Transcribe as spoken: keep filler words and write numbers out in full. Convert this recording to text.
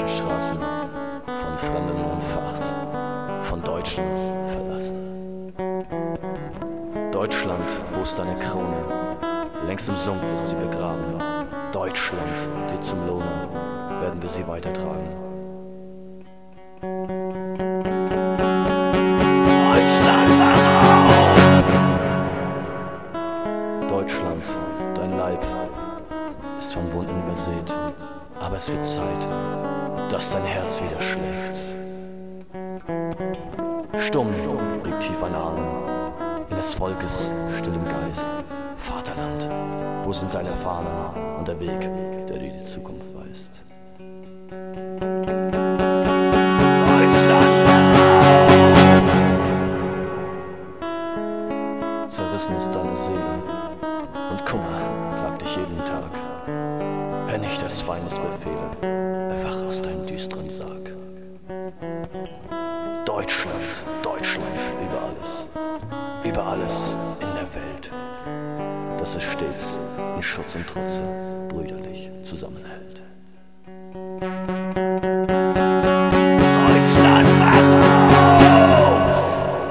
deutschen Straßen, von Fremden entfacht, von Deutschen verlassen. Deutschland, wo ist deine Krone? Längst im Sumpf ist sie begraben. Deutschland, dir zum Lohne werden wir sie weitertragen. Deutschland, dein Leib ist von Wunden übersät, aber es wird Zeit, dass dein Herz wieder schlägt. Stumm liegt tief ein Arm in des Volkes stillem Geist. Vaterland, wo sind deine Fahnen und der Weg, der dir die Zukunft weist? Zerrissen ist deine Seele und Kummer plagt dich jeden Tag. Hör nicht des Feindes Befehle, erwach aus deinem düsteren Sarg. Deutschland, Deutschland, über alles, über alles in der Welt, dass es stets in Schutz und Trotze brüderlich zusammenhält.